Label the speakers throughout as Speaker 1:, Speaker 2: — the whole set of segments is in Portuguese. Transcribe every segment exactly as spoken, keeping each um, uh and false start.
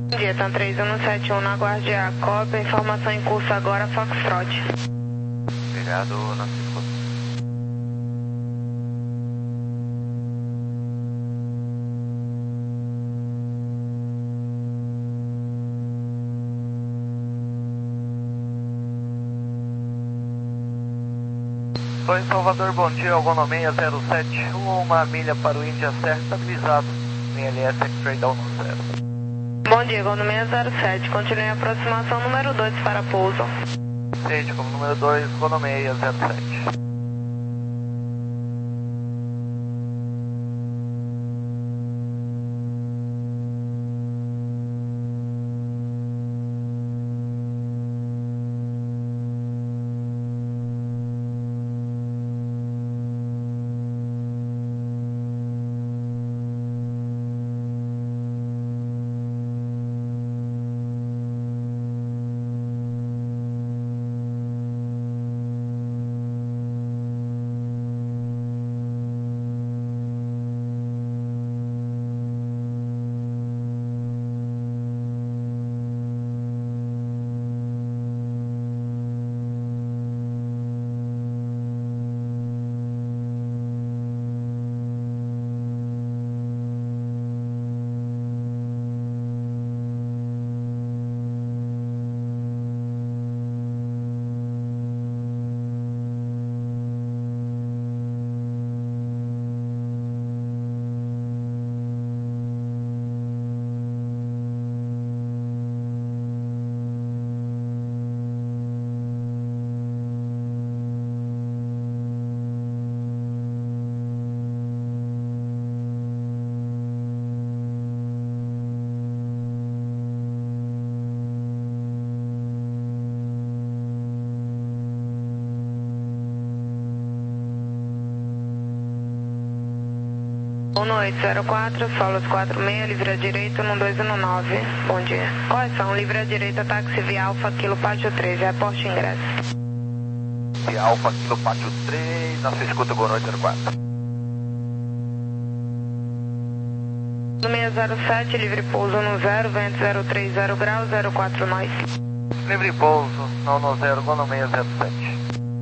Speaker 1: Bom dia, TAM três um sete um na Guardia Copa, informação em curso agora, Foxtrot.
Speaker 2: Obrigado, Francisco. Estou em Salvador, bom dia, Algonomeia zero sete, uma milha para o Índia Serra, estabilizado, em L S X-Ray Down no zero.
Speaker 1: Bom dia, Algonomeia zero sete, continue a aproximação número dois para pouso.
Speaker 2: Sede como número dois, Algonomeia zero sete.
Speaker 1: Boa noite, zero quatro, Solos quatro seis, livre à direita, um dois um nove. Bom dia. Correção, livre à direita, táxi via Alfa, Kilo Pátio três, reporte ingresso.
Speaker 2: Via Alfa, Kilo Pátio três, na sua escuta, boa noite, zero quatro.
Speaker 1: seis zero sete, livre pouso no zero, vento zero três zero graus, zero quatro nós.
Speaker 2: Livre pouso, não no zero, Algonomeia zero sete.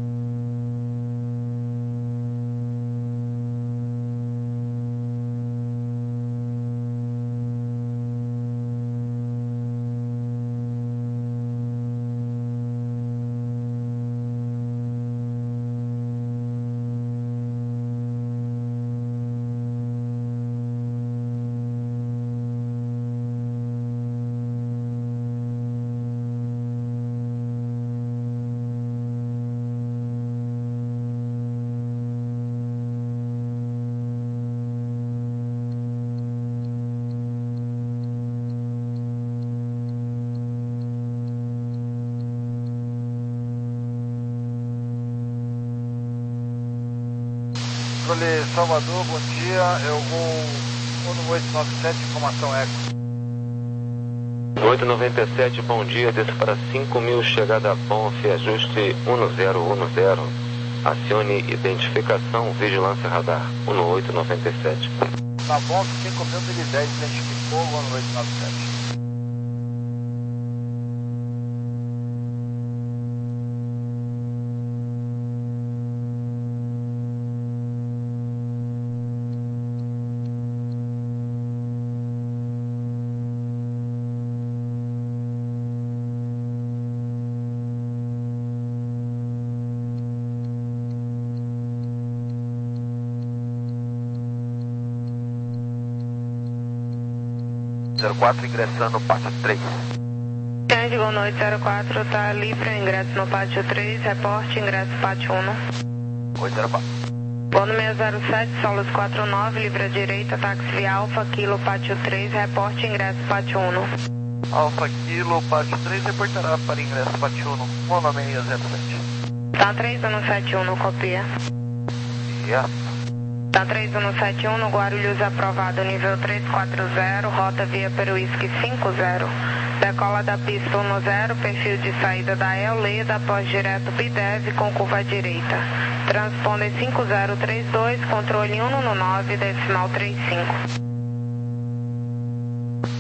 Speaker 2: Controle Salvador, bom dia, eu vou um oito nove sete, informação eco.
Speaker 3: oito noventa e sete, bom dia, desça para cinco mil, chegada a Ponce, ajuste um zero um zero, acione identificação, vigilância radar, um oito noventa e sete.
Speaker 2: Na Ponce, cinco mil e dez, identificou, um oito nove sete. zero quatro, ingressando no pátio três.
Speaker 1: Grande, boa noite, zero quatro, está livre, ingresso no pátio três, reporte, ingresso pátio um.
Speaker 2: Oi, zero quatro.
Speaker 1: Bono seis zero sete, Solos quatro nove, livre à direita, táxi via Alfa, Kilo Pátio três, reporte, ingresso pátio um.
Speaker 2: Alfa, Kilo, pátio três, reportará para ingresso pátio um, Algonomeia zero sete.
Speaker 1: TAM três um sete um, no copia.
Speaker 2: Yeah.
Speaker 1: TAM três um sete um, no Guarulhos aprovado, nível três quatro zero, rota via Peruísque cinco zero. Decola da pista um zero, perfil de saída da El Leda, após direto Bidev com curva à direita. Transponder cinco zero três dois, controle um nove, decimal trinta e cinco.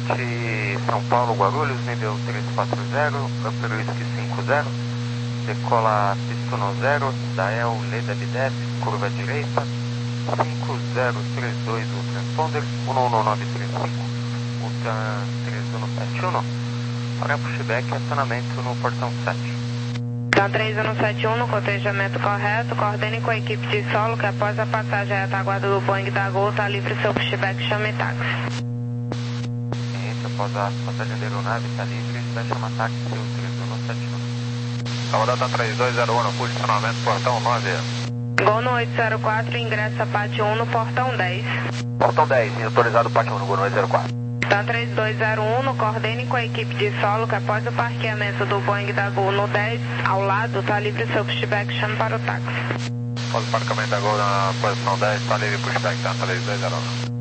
Speaker 2: sete, São Paulo, Guarulhos, nível três quatro zero, Upper Whisky cinco zero, decola pista um zero, Dael, Leda B dez, curva direita, cinco zero três dois, o transponder, um um nove três cinco, o TRAN três um sete um, para pushback e acionamento no portão sete.
Speaker 1: TRAN três um sete um no cotejamento correto, coordene com a equipe de solo que após a passagem à retaguarda do Boeing da Gol está livre seu pushback, chame táxi.
Speaker 2: Após a passagem da aeronave está livre, vai chamar táxi seu três um sete um. Comandante três dois zero um, posicionamento portão nove.
Speaker 1: Gol no oito zero quatro, ingressa pátio um no portão dez.
Speaker 2: Portão dez, autorizado pátio um no Gol no oito zero quatro.
Speaker 1: TRAN três dois zero um, no coordene com a equipe de solo que após o parqueamento do Boeing da Gol no dez, ao lado, está livre seu pushback, chame para o táxi.
Speaker 2: Após o parqueamento da Gol na posição dez, está livre pushback, TRAN três dois zero um.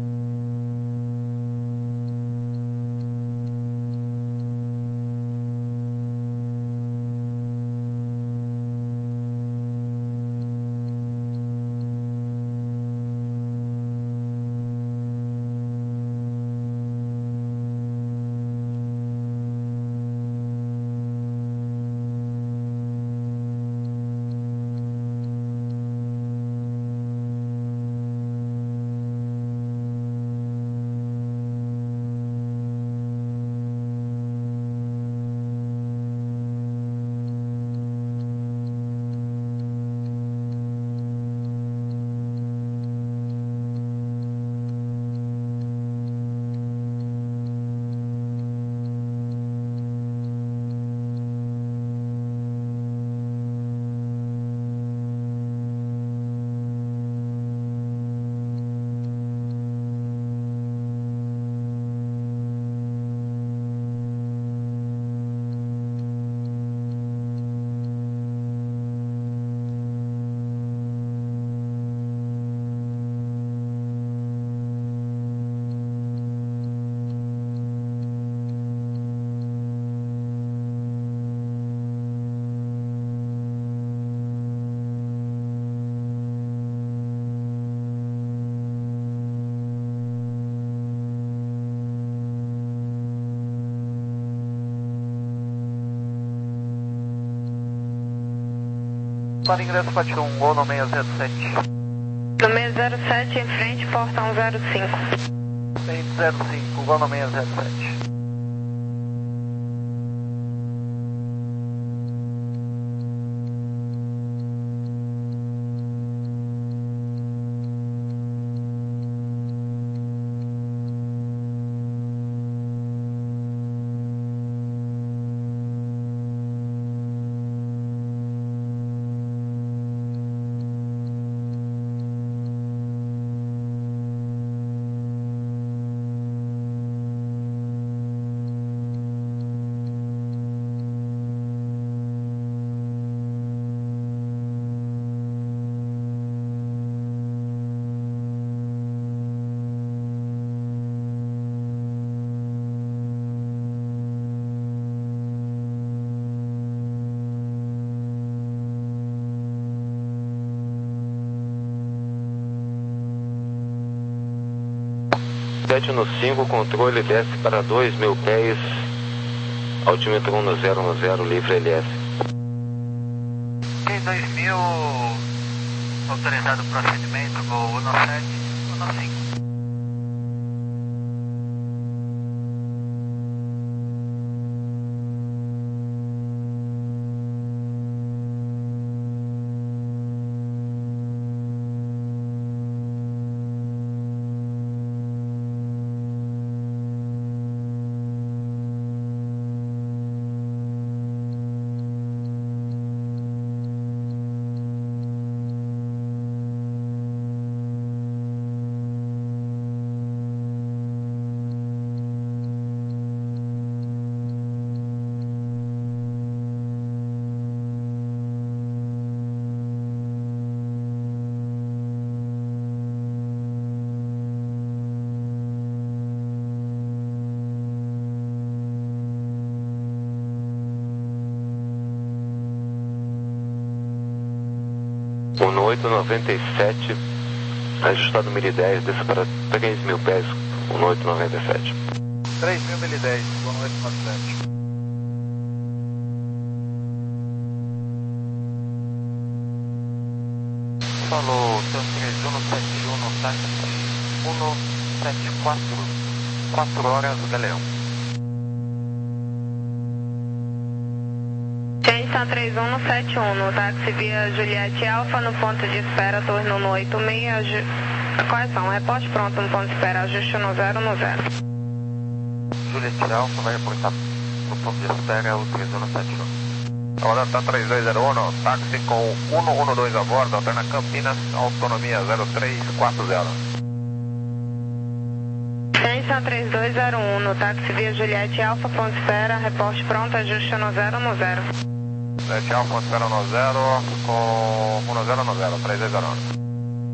Speaker 2: Para ingresso pátio um, Gol no seis zero sete.
Speaker 1: No seis zero sete, em frente, portão zero cinco.
Speaker 2: seis zero cinco, Gol no seis zero sete.
Speaker 3: sete no cinco, controle desce para dois mil pés, altímetro um zero um zero, livre L S.
Speaker 2: Ok, dois mil, autorizado procedimento, Gol um sete um cinco.
Speaker 3: um oito noventa e sete, ajustado mil e dez, desça para três mil pés, um oito noventa e sete.
Speaker 2: três mil mil e dez, boa noite, bastante. Falou, Tan três um sete um, táxi um sete quatro, quatro horas, Galeão.
Speaker 1: Tan três um sete um, no táxi via Juliette Alfa, no ponto de espera, turno no oito seis, ju... correção, reporte pronto no ponto de espera, ajuste no zero no zero.
Speaker 2: Juliette Alfa vai reportar no ponto de espera o três um sete um. Comandante três dois zero um, táxi com um um dois a bordo, alterna Campinas, autonomia zero três quatro zero.
Speaker 1: Tan três dois zero um, no táxi via Juliette Alfa, ponto de espera, reporte pronto, ajuste no zero no zero.
Speaker 2: Juliette Alfa, ponto de espera no zero, com um zero no zero, três dois zero um.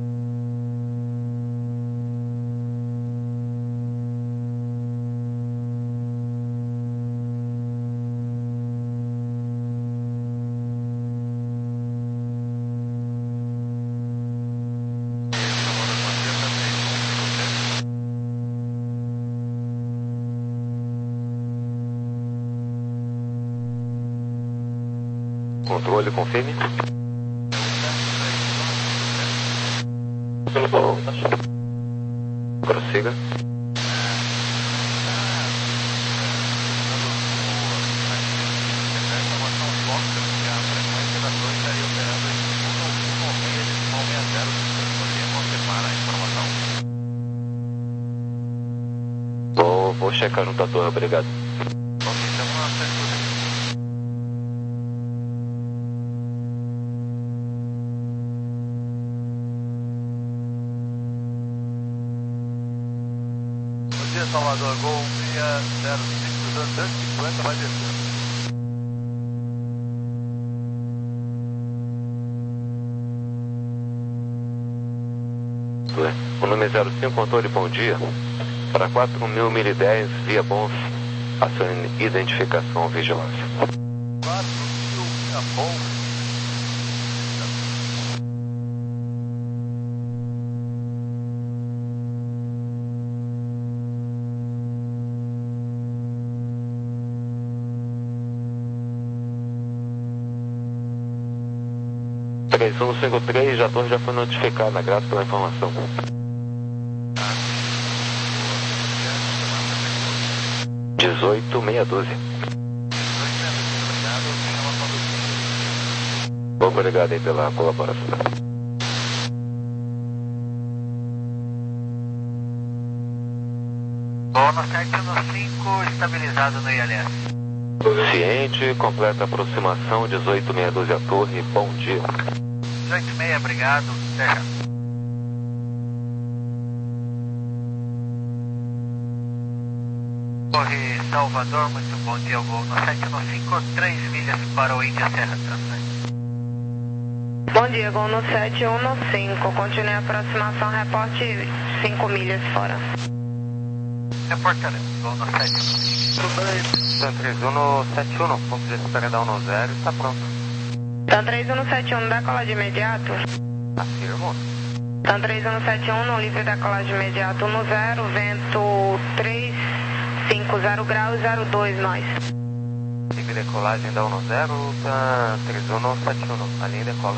Speaker 3: Controle, confirme. Prossiga. Vou, vou checar junto à torre, obrigado.
Speaker 2: Salvador, Gol seis zero cinco, duzentos e cinquenta, vai descer.
Speaker 3: O nome zero cinco, controle, bom dia. Para quatro mil mil e dez, via Bonf, acione identificação, vigilância.
Speaker 2: quatro mil, via Bonf.
Speaker 3: três um cinco três, a torre já foi notificada, graças pela informação. dezoito, meia dúzia. Obrigado aí pela colaboração.
Speaker 2: Bono sete um cinco, estabilizado no I L S.
Speaker 3: Ciente, completa aproximação, dezoito, meia dúzia a torre, bom dia.
Speaker 2: dezoito e meia, obrigado, até já. Torre Salvador, muito bom dia, Gol no sete um cinco, três milhas para o Índia Serra Translate.
Speaker 1: Bom dia, Gol no sete um cinco, continue a aproximação, reporte cinco milhas fora.
Speaker 2: Reportaremos, Gol no sete um cinco. Tudo bem, Tan três um sete um, ponto de espera da um zero, está pronto.
Speaker 1: Tan três um sete um, decola de imediato.
Speaker 2: Afirmo.
Speaker 1: Tan três um sete um, no livre decolar de imediato no zero, vento três cinco zero graus, zero dois nós.
Speaker 2: Livre decolagem da um zero, Tan três um sete um, a linha decola.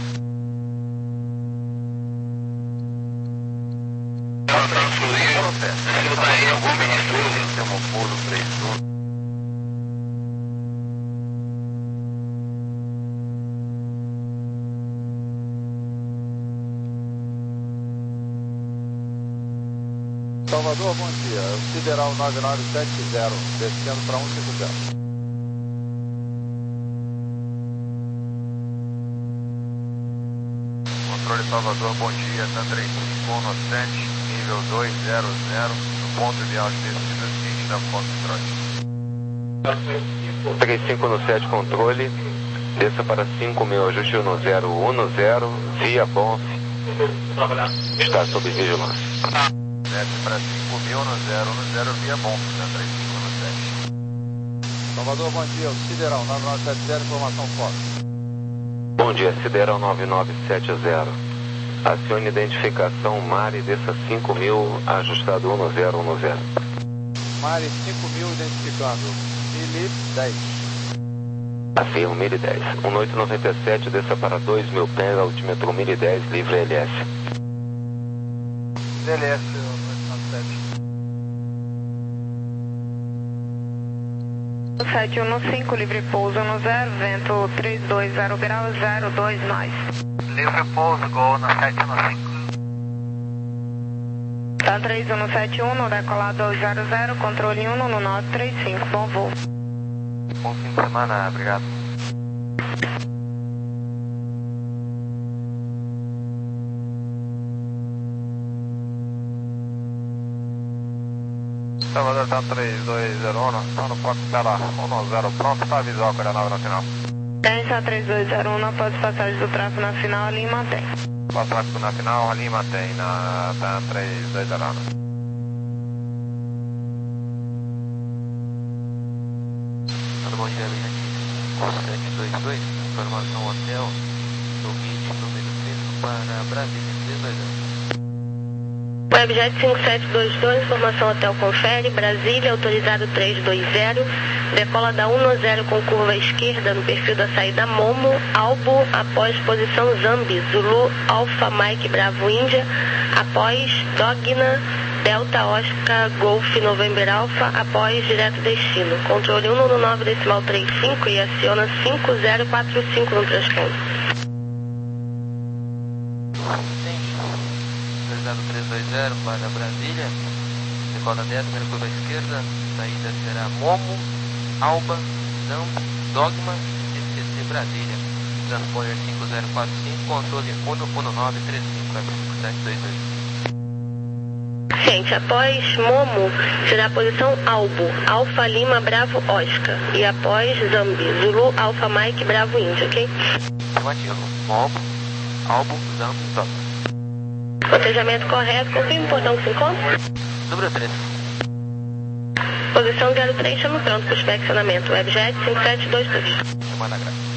Speaker 2: Salvador, bom dia. Sideral nove nove sete zero, descendo para um cinco zero. Controle Salvador, bom dia. Tan três cinco um sete, nível dois zero zero, no ponto de alta descida, seguinte da Foxtrot.
Speaker 3: três cinco no sete, controle, desça para cinco mil, ajuste no zero um zero, via Bonf, está sob vigilância.
Speaker 2: Desce para cinco mil no zero um zero, via Bonf, Tan três cinco no sete. Salvador, bom dia. Sideral nove nove sete zero, informação forte.
Speaker 3: Bom dia, Sideral nove nove sete zero. Acione identificação, mar e desça cinco mil, ajustado um zero um zero.
Speaker 4: Mari cinco mil identificando. Mili dez.
Speaker 3: Afirmo Mili dez. um oito nove sete, desça para dois mil pés, altímetro Mili dez, livre L S.
Speaker 2: L S, um oito nove sete.
Speaker 1: sete um cinco, livre pouso no zero, vento três dois zero graus, zero dois nós.
Speaker 2: Livre pouso, gol na sete um cinco.
Speaker 1: Tá três um sete um, no decolar dois zero zero, controle um no nove três cinco, bom voo.
Speaker 2: Bom fim de semana, obrigado.
Speaker 4: Salvador tá três dois zero um, tá no Fox Bela um zero, pronto para avisar a coordenada na final.
Speaker 1: Tem só três dois zero um, após passagem do tráfego na final, ali mantém.
Speaker 4: Após tráfego na final, ali mantém na tá três dois zero um.
Speaker 2: Bom dia, sete dois dois, informação hotel, do gate número três para Brasília, três dois zero.
Speaker 5: Webjet cinco sete dois dois, informação hotel confere, Brasília, autorizado três dois zero, decola da um zero com curva esquerda no perfil da saída Momo, Albo, após posição Zambi, Zulu, Alfa, Mike, Bravo, Índia, após Dogna, Delta, Oscar, Golf, November, Alfa, após direto destino. Controle um no nove decimal três cinco e aciona cinco zero quatro cinco no transponto.
Speaker 2: três dois zero para Brasília, decola dez, primeira curva esquerda, saída será Momo, Alba, Zambi, Dogma, S C Brasília, transponder cinco zero quatro cinco, controle um um nove três cinco, cinco sete dois dois.
Speaker 5: Gente, após Momo, será a posição Albo, Alfa Lima, Bravo, Oscar, e após Zambi, Zulu, Alfa, Mike, Bravo, Índia, ok?
Speaker 2: Afirmativo, Momo, Albo, Zambi, Dogma.
Speaker 5: Cotejamento correto, confirme o portão que se encontra.
Speaker 2: Número três.
Speaker 5: Posição zero três, chama pronto para o inspecionamento. Webjet cinco sete dois dois.
Speaker 2: Chamada gráfica.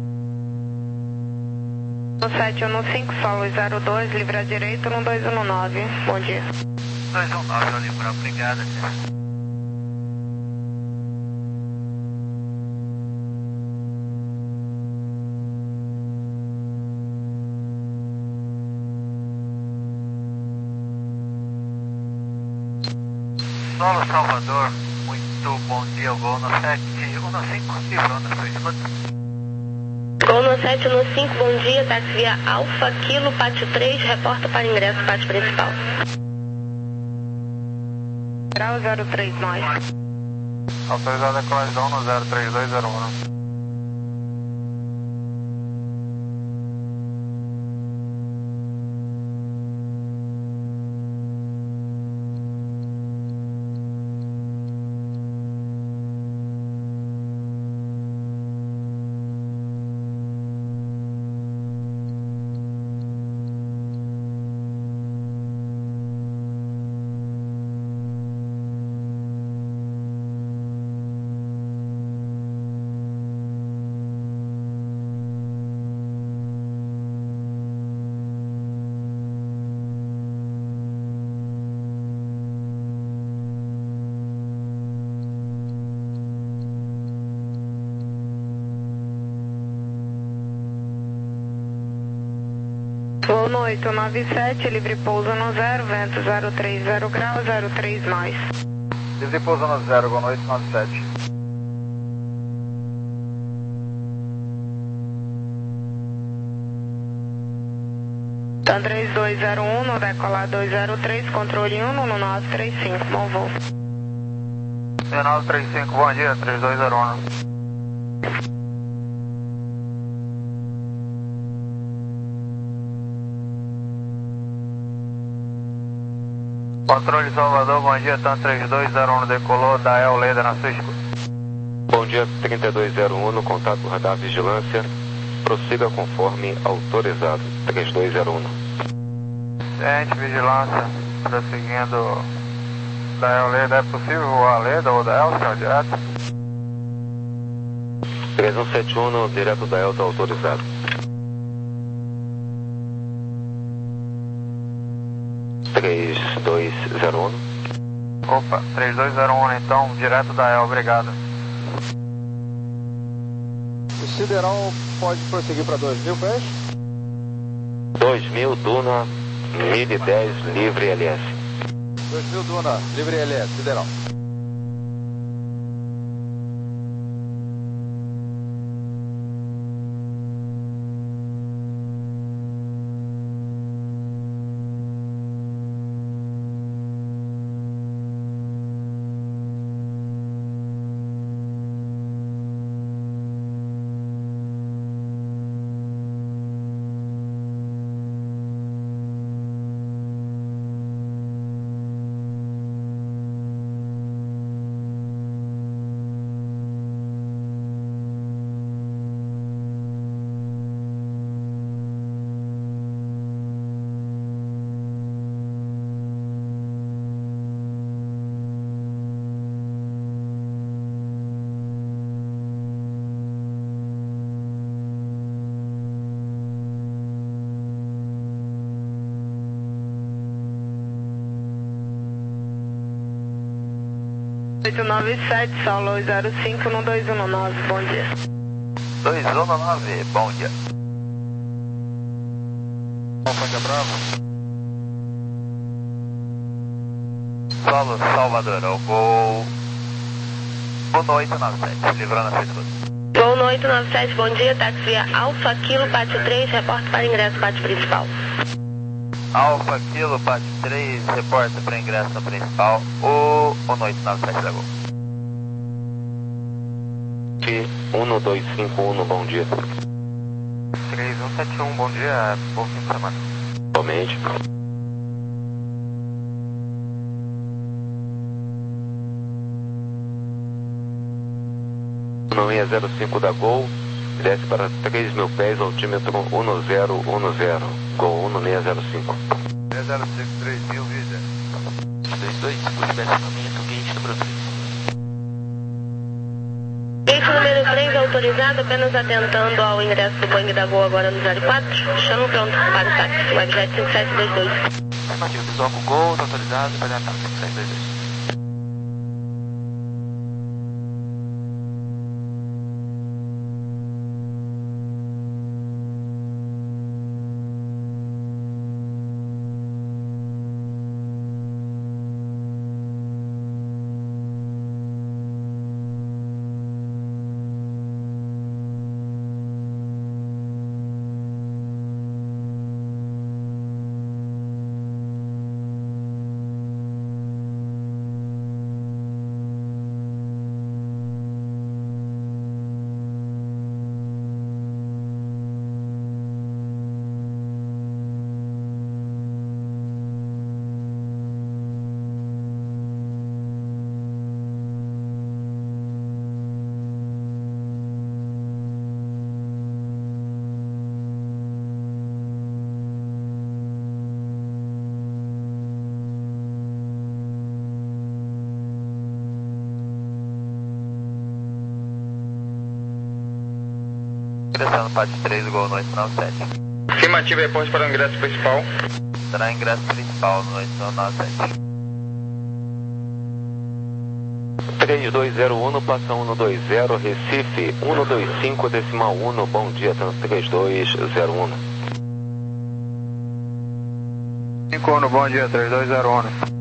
Speaker 1: sete um cinco, solo zero dois, livre à direita, um dois um nove. Bom dia.
Speaker 2: dois um nove, Olímpia, obrigada. Solo Salvador, muito bom dia, Gol no sete um cinco, livrou na sua escuta.
Speaker 5: Gol no sete um cinco, bom dia, táxi via Alfa, Kilo, pátio três, reporta para ingresso, pátio principal.
Speaker 1: Grau zero três nós.
Speaker 4: Autorizada a colagem no zero três dois zero um.
Speaker 1: Voo no oito nove sete, livre pouso no zero, vento zero três zero graus, zero três nós.
Speaker 4: Livre pouso no zero, gol no oito nove sete.
Speaker 1: Tan três dois zero um, no decolar dois zero três, controle um no nove três cinco, bom voo.
Speaker 4: nove três cinco, bom dia, três dois zero um. Controle Salvador, bom dia, TAM três dois zero um, decolou da El Leda na sua escuta.
Speaker 3: Bom dia, trinta e dois zero um, no contato radar vigilância, prossiga conforme autorizado, três dois zero um.
Speaker 4: Gente, vigilância, prosseguindo da El Leda, é possível voar a Leda ou da El, senhor, direto?
Speaker 3: três um sete um, direto da El, está autorizado. três dois zero um.
Speaker 4: Opa, três dois zero um então, direto da E L, obrigado.
Speaker 6: O Sideral pode prosseguir para dois mil, pés?
Speaker 3: dois mil, Duna, mil e dez, livre L S.
Speaker 6: dois mil, Duna, livre L S, Sideral.
Speaker 1: oito nove sete, solo zero cinco no dois um nove, bom dia.
Speaker 2: dois um nove, bom dia.
Speaker 6: Alfa Bravo.
Speaker 2: Solo Salvador, o gol no oito nove sete, livrando a segunda.
Speaker 5: Gol no oito nove sete, bom dia, táxi via Alfa Kilo, pátio três, reporte para ingresso, pátio principal.
Speaker 2: Alfa Kilo, pátio três, reporta para ingresso no principal, o no oito nove sete da Gol.
Speaker 3: um dois cinco um, bom dia.
Speaker 2: três um sete um, bom dia, bom fim de semana.
Speaker 3: Somente. Não é zero cinco da Gol, desce para três mil pés, altímetro um zero um zero, Gol um seis zero cinco.
Speaker 6: seis zero cinco, três mil, vida.
Speaker 2: dois dois, posicionamento, gate número três.
Speaker 5: Gate número três autorizado, apenas atentando ao ingresso do Boeing da Gol agora no zero quatro. Chamo pronto para o táxi, Webjet cinco sete dois dois.
Speaker 2: Afirmativo, visual com Gol, está autorizado, vai dar táxi cinco sete dois dois. Descendo pátio três, Gol no oito nove sete.
Speaker 4: Afirmativo, reporte para o ingresso principal.
Speaker 2: Será ingresso principal no oito nove sete.
Speaker 3: três dois zero um, passa um dois zero, Recife, um dois cinco, decimal um, bom dia, três dois zero um.
Speaker 4: cinco um, bom dia, três dois zero um.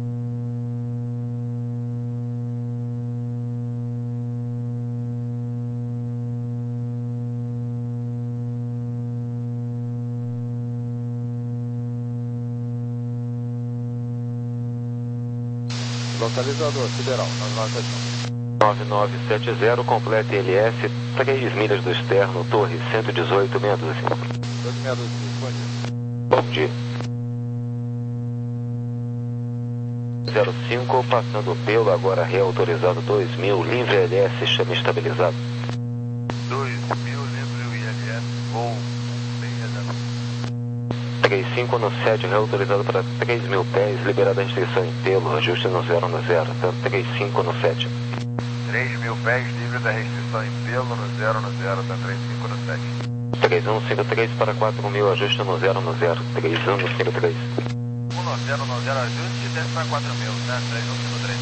Speaker 6: Localizador, Sideral,
Speaker 3: nove nove sete zero, complete L S, três milhas do externo, torre cento e dezoito, meia dúzia.
Speaker 6: meia dúzia, bom dia.
Speaker 3: Bom dia. zero cinco, passando pelo, agora reautorizado dois mil, livre L S, chame estabilizado.
Speaker 6: dois mil, livre I L S, Gol
Speaker 3: três cinco no sete, reautorizado para três mil pés, liberada a restrição em pelo, ajuste no zero no zero, três cinco no sete.
Speaker 6: três mil pés, livre da restrição em pelo no zero no zero, tá três cinco no sete.
Speaker 3: três um cinco três para quatro mil, ajuste no zero no zero, três um cinco três.
Speaker 6: um no zero no zero, ajuste e desce para quatro mil, né? três um cinco três.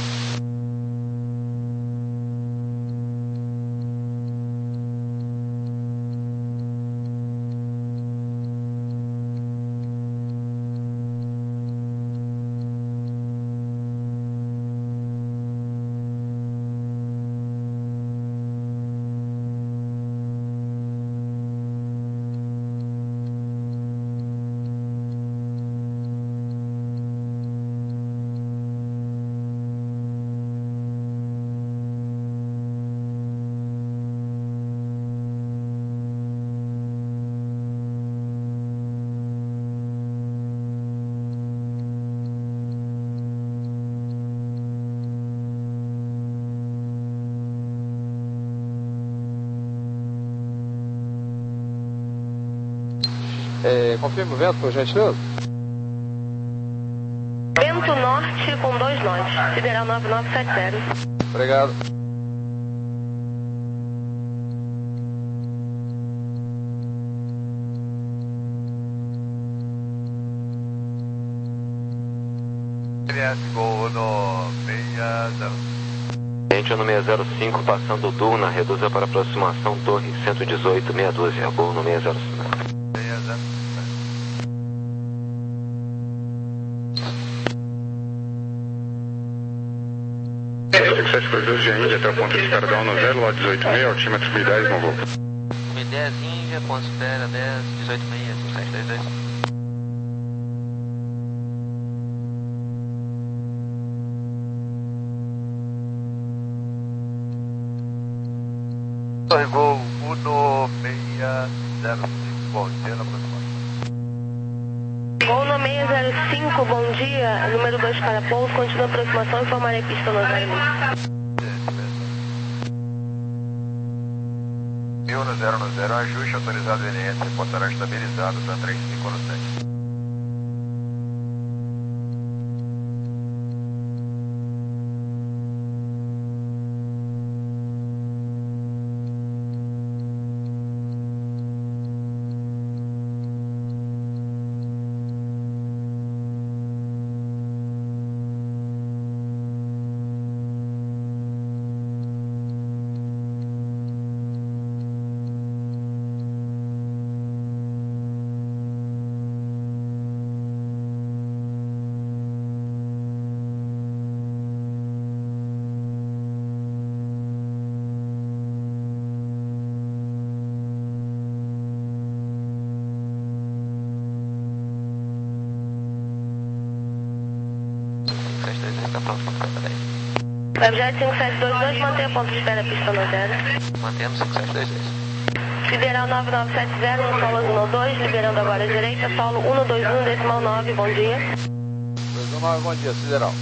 Speaker 7: É, confirma o vento, por gentileza.
Speaker 5: Vento norte com dois nós, sideral nove nove sete zero.
Speaker 7: Obrigado.
Speaker 6: L S Gol no seis zero.
Speaker 3: Gente no seis zero cinco, passando o Duna, reduza para aproximação Torre cento e dezoito, meia dúzia, Gol no seis zero cinco.
Speaker 6: seis zero.
Speaker 8: sete por dois de Índia até o ponto de espera da ONU zero, lá dezoito seis, altímetro mil dez, no voo.
Speaker 2: mil dez Índia, ponto de espera dez, dezoito seis, cinco sete dois dois.
Speaker 6: Torre Gol um seis zero cinco, bom dia na aproximação.
Speaker 5: Gol no seis zero cinco, bom dia, número dois para pouso, continua a aproximação, informarei pista no zero
Speaker 6: mil no zero no zero, ajuste autorizado L S, reportará estabilizado, tá três cinco no sete.
Speaker 5: Webjet cinco sete dois dois, mantenha ponto de espera, pista no zero.
Speaker 2: Mantemos cinco sete dois dois.
Speaker 5: Sideral nove nove sete zero, no solo um dois, liberando agora a direita, solo um dois um, decimal nove, bom dia.
Speaker 7: dois um nove, bom dia, sideral.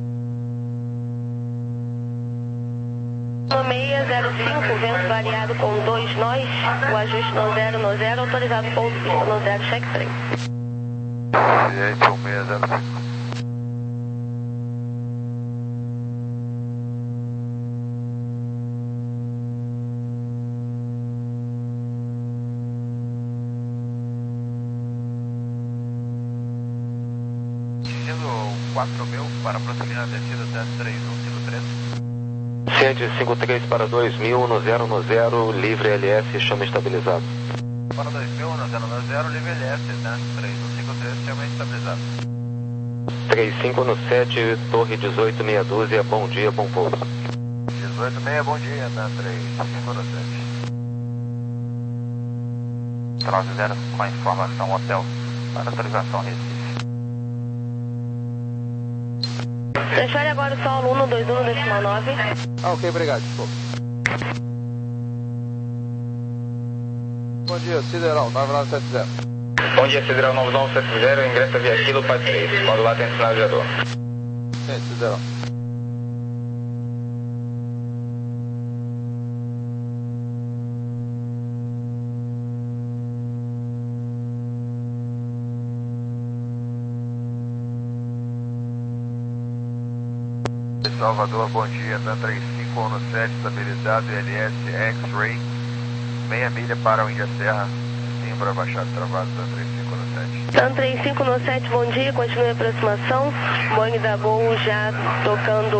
Speaker 5: No seis zero cinco, vento variado com dois nós, o ajuste no zero no zero, autorizado pouso, pista no zero, check trem.
Speaker 6: Gente, um seis zero cinco. quatro mil para prosseguir na descida até três um cinco três.
Speaker 3: Ciente cinco três para dois mil, no zero no zero, livre L S, chama estabilizado.
Speaker 6: Para dois mil, no zero no zero, livre L S, né? três um cinco três, chama estabilizado.
Speaker 3: três cinco no sete, torre dezoito, meia dúzia, bom dia, bom pouso.
Speaker 6: dezoito seis, bom dia, né? três cinco no sete. Troço zero com a informação hotel para autorização Recife.
Speaker 5: Transfere agora o solo um dois um, decimal nove.
Speaker 7: Ah, ok, obrigado, desculpa. Bom dia, sideral nove nove sete zero.
Speaker 8: Bom dia, sideral nove nove sete zero, ingressa via quilo para três, quando lá tem sinalizador.
Speaker 7: Sim, sideral.
Speaker 6: Salvador, bom dia, TAM três cinco um sete, estabilizado, L S, X-Ray, meia milha para o Índia Serra, Simbra, abaixado, travado, TAM três cinco um sete.
Speaker 5: TAM três cinco um sete, bom dia, continue a aproximação, Boeing da Gol já tocando